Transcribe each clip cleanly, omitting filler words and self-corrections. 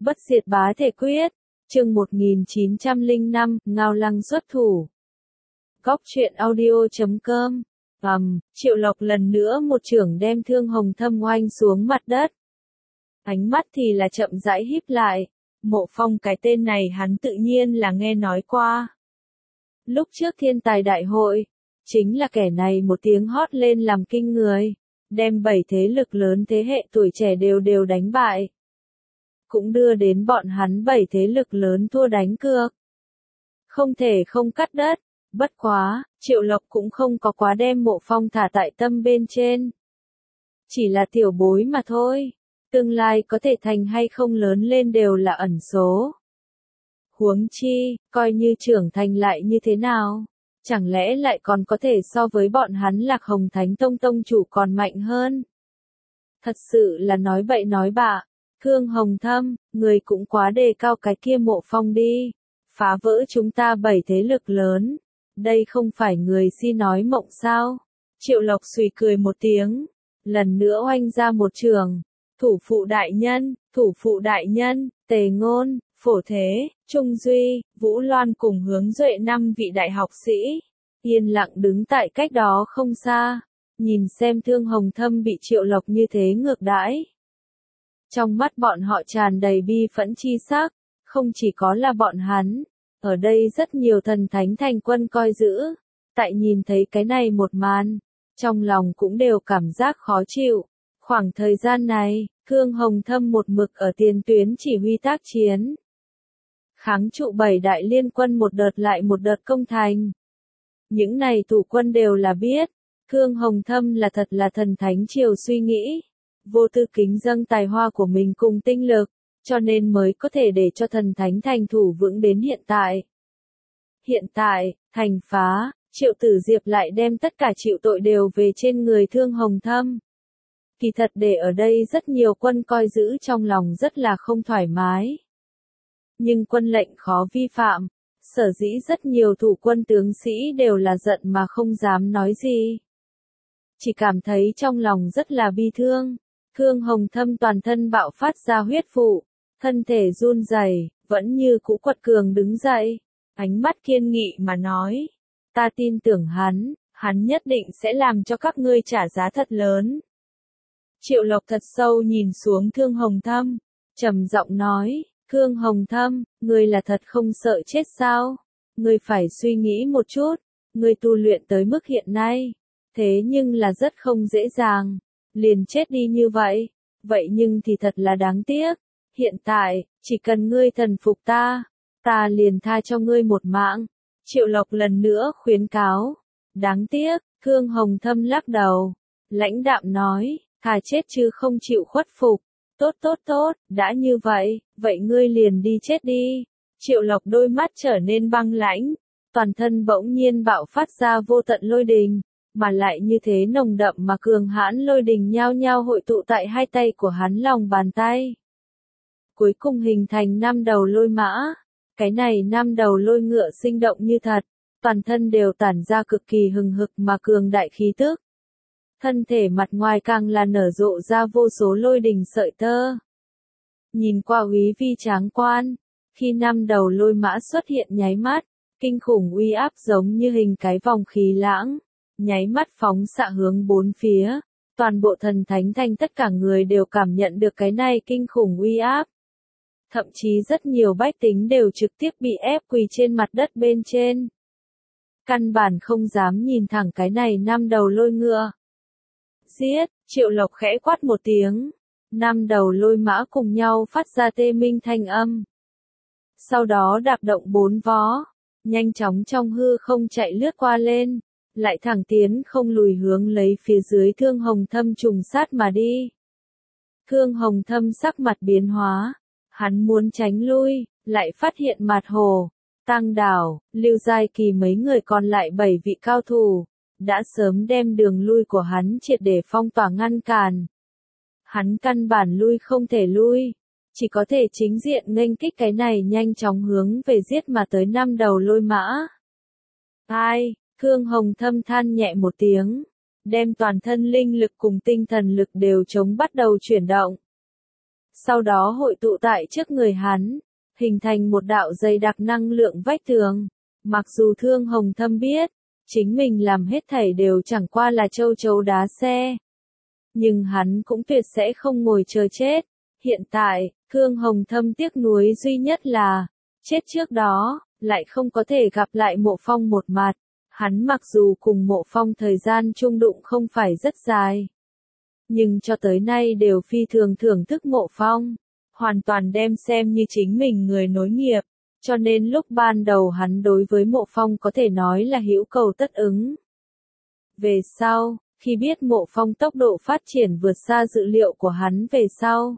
Bất diệt bá thể quyết, chương 1905, Ngao Lăng xuất thủ. Góc truyện audio.com. Triệu Lộc lần nữa một chưởng đem Thương Hồng Thâm oanh xuống mặt đất. Ánh mắt thì là chậm rãi híp lại. Mộ Phong cái tên này hắn tự nhiên là nghe nói qua. Lúc trước thiên tài đại hội, chính là kẻ này một tiếng hót lên làm kinh người, đem 7 thế lực lớn thế hệ tuổi trẻ đều đánh bại. Cũng đưa đến bọn hắn 7 thế lực lớn thua đánh cược. Không thể không cắt đất, bất quá, Triệu Lộc cũng không có quá đem Mộ Phong thả tại tâm bên trên. Chỉ là tiểu bối mà thôi, tương lai có thể thành hay không lớn lên đều là ẩn số. Huống chi, coi như trưởng thành lại như thế nào, chẳng lẽ lại còn có thể so với bọn hắn Lạc Hồng Thánh Tông tông chủ còn mạnh hơn. Thật sự là nói bậy nói bạ. Thương Hồng Thâm, người cũng quá đề cao cái kia Mộ Phong đi, phá vỡ chúng ta 7 thế lực lớn, đây không phải người si nói mộng sao? Triệu Lộc xùy cười một tiếng, lần nữa oanh ra một trường. Thủ phụ đại nhân, Tề Ngôn, Phổ Thế, Trung Duy, Vũ Loan cùng Hướng Duệ 5 vị đại học sĩ, yên lặng đứng tại cách đó không xa, nhìn xem Thương Hồng Thâm bị Triệu Lộc như thế ngược đãi. Trong mắt bọn họ tràn đầy bi phẫn chi sắc, không chỉ có là bọn hắn, ở đây rất nhiều thần thánh thành quân coi giữ, tại nhìn thấy cái này một màn, trong lòng cũng đều cảm giác khó chịu. Khoảng thời gian này, Thương Hồng Thâm một mực ở tiền tuyến chỉ huy tác chiến. Kháng trụ 7 đại liên quân một đợt lại một đợt công thành. Những này thủ quân đều là biết, Thương Hồng Thâm là thật là thần thánh triều suy nghĩ. Vô tư kính dâng tài hoa của mình cùng tinh lực, cho nên mới có thể để cho thần thánh thành thủ vững đến hiện tại. Hiện tại, thành phá, Triệu Tử Diệp lại đem tất cả chịu tội đều về trên người Thương Hồng Thâm. Kỳ thật để ở đây rất nhiều quân coi giữ trong lòng rất là không thoải mái. Nhưng quân lệnh khó vi phạm, sở dĩ rất nhiều thủ quân tướng sĩ đều là giận mà không dám nói gì. Chỉ cảm thấy trong lòng rất là bi thương. Thương Hồng Thâm toàn thân bạo phát ra huyết vụ, thân thể run rẩy, vẫn như cũ quật cường đứng dậy, ánh mắt kiên nghị mà nói, ta tin tưởng hắn nhất định sẽ làm cho các ngươi trả giá thật lớn. Triệu Lộc thật sâu nhìn xuống Thương Hồng Thâm, trầm giọng nói, Thương Hồng Thâm, ngươi là thật không sợ chết sao? Ngươi phải suy nghĩ một chút, ngươi tu luyện tới mức hiện nay, thế nhưng là rất không dễ dàng. Liền chết đi như vậy, vậy nhưng thì thật là đáng tiếc. Hiện tại, chỉ cần ngươi thần phục ta liền tha cho ngươi một mạng. Triệu Lộc lần nữa khuyến cáo. Đáng tiếc, Thương Hồng Thâm lắc đầu, lãnh đạm nói, thà chết chứ không chịu khuất phục. Tốt, đã như vậy, vậy ngươi liền đi chết đi. Triệu Lộc đôi mắt trở nên băng lãnh, toàn thân bỗng nhiên bạo phát ra vô tận lôi đình. Mà lại như thế nồng đậm mà cường hãn lôi đình nhao nhao hội tụ tại hai tay của hắn lòng bàn tay. Cuối cùng hình thành 5 đầu lôi mã. Cái này 5 đầu lôi ngựa sinh động như thật, toàn thân đều tản ra cực kỳ hừng hực mà cường đại khí tức. Thân thể mặt ngoài càng là nở rộ ra vô số lôi đình sợi tơ. Nhìn qua úy vi tráng quan, khi 5 đầu lôi mã xuất hiện nháy mắt, kinh khủng uy áp giống như hình cái vòng khí lãng. Nháy mắt phóng xạ hướng bốn phía, toàn bộ thần thánh thành tất cả người đều cảm nhận được cái này kinh khủng uy áp. Thậm chí rất nhiều bách tính đều trực tiếp bị ép quỳ trên mặt đất bên trên. Căn bản không dám nhìn thẳng cái này 5 đầu lôi ngựa. Giết, Triệu Lộc khẽ quát một tiếng, 5 đầu lôi mã cùng nhau phát ra tê minh thanh âm. Sau đó đạp động 4 vó, nhanh chóng trong hư không chạy lướt qua lên. Lại thẳng tiến không lùi hướng lấy phía dưới Thương Hồng Thâm trùng sát mà đi. Thương Hồng Thâm sắc mặt biến hóa, hắn muốn tránh lui, lại phát hiện Mạt Hồ, Tăng Đảo, Lưu Giai Kỳ mấy người còn lại 7 vị cao thủ, đã sớm đem đường lui của hắn triệt để phong tỏa ngăn cản. Hắn căn bản lui không thể lui, chỉ có thể chính diện nghênh kích cái này nhanh chóng hướng về giết mà tới 5 đầu lôi mã. Ai? Thương Hồng Thâm than nhẹ một tiếng, đem toàn thân linh lực cùng tinh thần lực đều chống bắt đầu chuyển động. sau đó hội tụ tại trước người hắn, hình thành một đạo dày đặc năng lượng vách tường. Mặc dù Thương Hồng Thâm biết, chính mình làm hết thảy đều chẳng qua là châu chấu đá xe. Nhưng hắn cũng tuyệt sẽ không ngồi chờ chết. Hiện tại, Thương Hồng Thâm tiếc nuối duy nhất là, chết trước đó, lại không có thể gặp lại Mộ Phong một mặt. Hắn mặc dù cùng Mộ Phong thời gian chung đụng không phải rất dài, nhưng cho tới nay đều phi thường thưởng thức Mộ Phong, hoàn toàn đem xem như chính mình người nối nghiệp, cho nên lúc ban đầu hắn đối với Mộ Phong có thể nói là hữu cầu tất ứng. Về sau, khi biết Mộ Phong tốc độ phát triển vượt xa dự liệu của hắn về sau,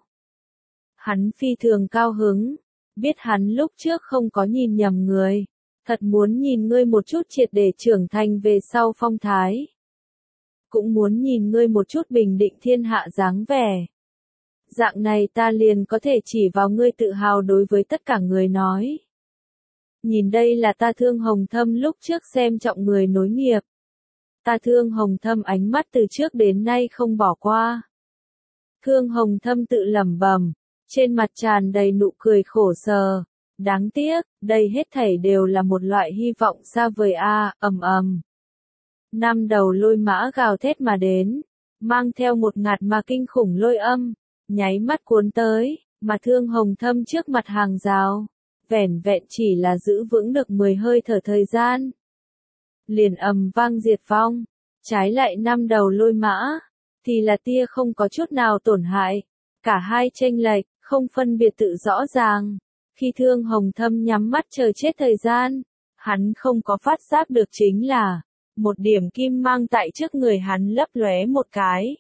hắn phi thường cao hứng, biết hắn lúc trước không có nhìn nhầm người, thật muốn nhìn ngươi một chút triệt để trưởng thành về sau phong thái. Cũng muốn nhìn ngươi một chút bình định thiên hạ dáng vẻ. Dạng này ta liền có thể chỉ vào ngươi tự hào đối với tất cả người nói. Nhìn đây là ta Thương Hồng Thâm lúc trước xem trọng người nối nghiệp. Ta Thương Hồng Thâm ánh mắt từ trước đến nay không bỏ qua. Thương Hồng Thâm tự lẩm bẩm, trên mặt tràn đầy nụ cười khổ sở. Đáng tiếc, đây hết thảy đều là một loại hy vọng xa vời ầm ầm. Năm đầu lôi mã gào thét mà đến, mang theo một ngạt mà kinh khủng lôi âm, nháy mắt cuốn tới, mà Thương Hồng Thâm trước mặt hàng rào, vẻn vẹn chỉ là giữ vững được 10 hơi thở thời gian. Liền ầm vang diệt vong, trái lại năm đầu lôi mã, thì là tia không có chút nào tổn hại, cả hai chênh lệch, không phân biệt tự rõ ràng. Khi Thương Hồng Thâm nhắm mắt chờ chết thời gian, hắn không có phát giác được chính là, một điểm kim mang tại trước người hắn lấp lóe một cái.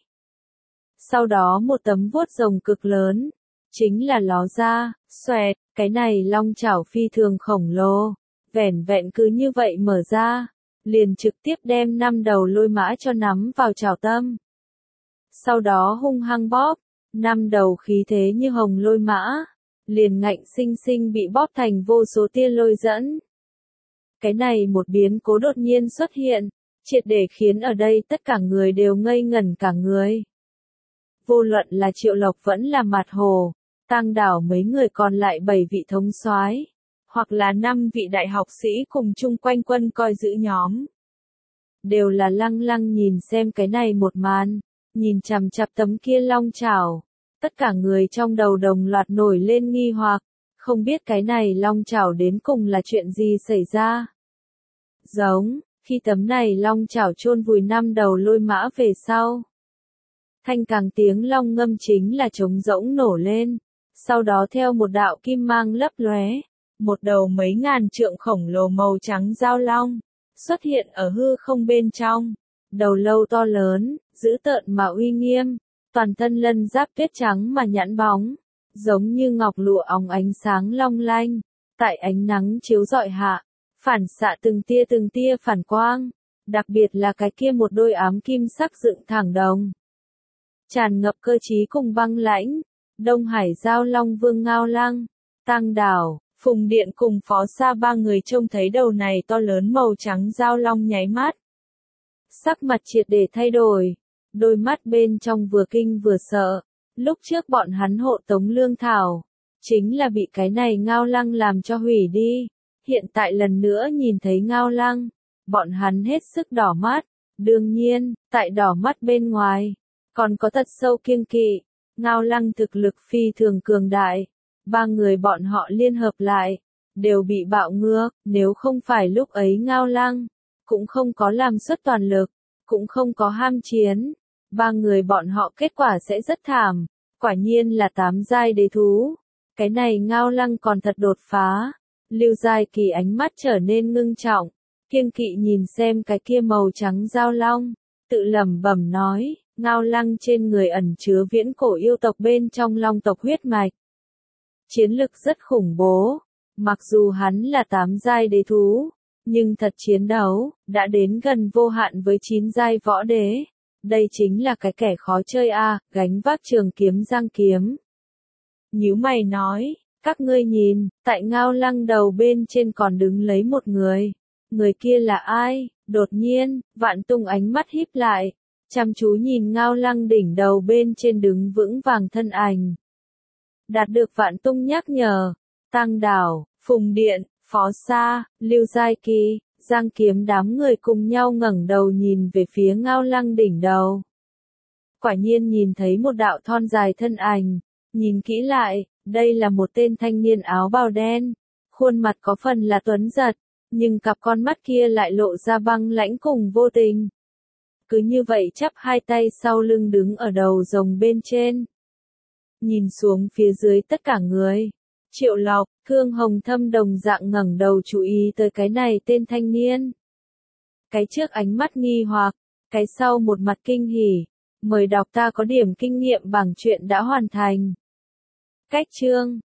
Sau đó một tấm vuốt rồng cực lớn, chính là ló ra, xoẹt, cái này long chảo phi thường khổng lồ, vẻn vẹn cứ như vậy mở ra, liền trực tiếp đem năm đầu lôi mã cho nắm vào chảo tâm. Sau đó hung hăng bóp, năm đầu khí thế như hồng lôi mã, liền ngạnh sinh sinh bị bóp thành vô số tia lôi dẫn. Cái này một biến cố đột nhiên xuất hiện, triệt để khiến ở đây tất cả người đều ngây ngẩn cả người. Vô luận là Triệu Lộc vẫn là Mạt Hồ, Tang Đảo mấy người còn lại 7 vị thống soái, hoặc là 5 vị đại học sĩ cùng chung quanh quân coi giữ nhóm. Đều là lăng lăng nhìn xem cái này một màn, nhìn chằm chằm tấm kia long chảo. Tất cả người trong đầu đồng loạt nổi lên nghi hoặc, không biết cái này long chảo đến cùng là chuyện gì xảy ra. Giống, khi tấm này long chảo chôn vùi năm đầu lôi mã về sau. Thanh càng tiếng long ngâm chính là trống rỗng nổ lên, sau đó theo một đạo kim mang lấp lóe, một đầu mấy ngàn trượng khổng lồ màu trắng giao long, xuất hiện ở hư không bên trong, đầu lâu to lớn, dữ tợn mà uy nghiêm. Toàn thân lân giáp tuyết trắng mà nhẵn bóng, giống như ngọc lụa óng ánh sáng long lanh, tại ánh nắng chiếu rọi hạ, phản xạ từng tia phản quang, đặc biệt là cái kia một đôi ám kim sắc dựng thẳng đồng. Tràn ngập cơ trí cùng băng lãnh, Đông Hải Giao Long Vương Ngao Lăng, Tang Đảo, Phùng Điện cùng Phó Sa ba người trông thấy đầu này to lớn màu trắng giao long nháy mắt. Sắc mặt triệt để thay đổi. Đôi mắt bên trong vừa kinh vừa sợ, lúc trước bọn hắn hộ tống lương thảo, chính là bị cái này Ngao Lăng làm cho hủy đi, hiện tại lần nữa nhìn thấy Ngao Lăng, bọn hắn hết sức đỏ mắt, đương nhiên, tại đỏ mắt bên ngoài, còn có thật sâu kiêng kỵ, Ngao Lăng thực lực phi thường cường đại, ba người bọn họ liên hợp lại, đều bị bạo ngược, nếu không phải lúc ấy Ngao Lăng, cũng không có làm xuất toàn lực, cũng không có ham chiến. Ba người bọn họ kết quả sẽ rất thảm, quả nhiên là 8 giai đế thú. Cái này Ngao Lăng còn thật đột phá. Lưu Giai Kỳ ánh mắt trở nên ngưng trọng, kiêng kỵ nhìn xem cái kia màu trắng giao long, tự lẩm bẩm nói, Ngao Lăng trên người ẩn chứa viễn cổ yêu tộc bên trong long tộc huyết mạch. Chiến lực rất khủng bố, mặc dù hắn là 8 giai đế thú, nhưng thật chiến đấu, đã đến gần vô hạn với 9 giai võ đế. Đây chính là cái kẻ khó chơi gánh vác trường kiếm giang kiếm. Nhíu mày nói, các ngươi nhìn, tại Ngao Lăng đầu bên trên còn đứng lấy một người. Người kia là ai? Đột nhiên, Vạn Tung ánh mắt híp lại, chăm chú nhìn Ngao Lăng đỉnh đầu bên trên đứng vững vàng thân ảnh. Đạt được Vạn Tung nhắc nhở. Tăng Đảo, Phùng Điện, Phó Sa, Lưu Giai Kỳ, Giang Kiếm đám người cùng nhau ngẩng đầu nhìn về phía Ngao Lăng đỉnh đầu. Quả nhiên nhìn thấy một đạo thon dài thân ảnh. Nhìn kỹ lại, đây là một tên thanh niên áo bào đen. Khuôn mặt có phần là tuấn giật, nhưng cặp con mắt kia lại lộ ra băng lãnh cùng vô tình. Cứ như vậy chắp hai tay sau lưng đứng ở đầu rồng bên trên. Nhìn xuống phía dưới tất cả người. Triệu Lộc, Thương Hồng Thâm đồng dạng ngẩng đầu chú ý tới cái này tên thanh niên. Cái trước ánh mắt nghi hoặc, cái sau một mặt kinh hỉ. Mời đọc ta có điểm kinh nghiệm bảng truyện đã hoàn thành. Cách chương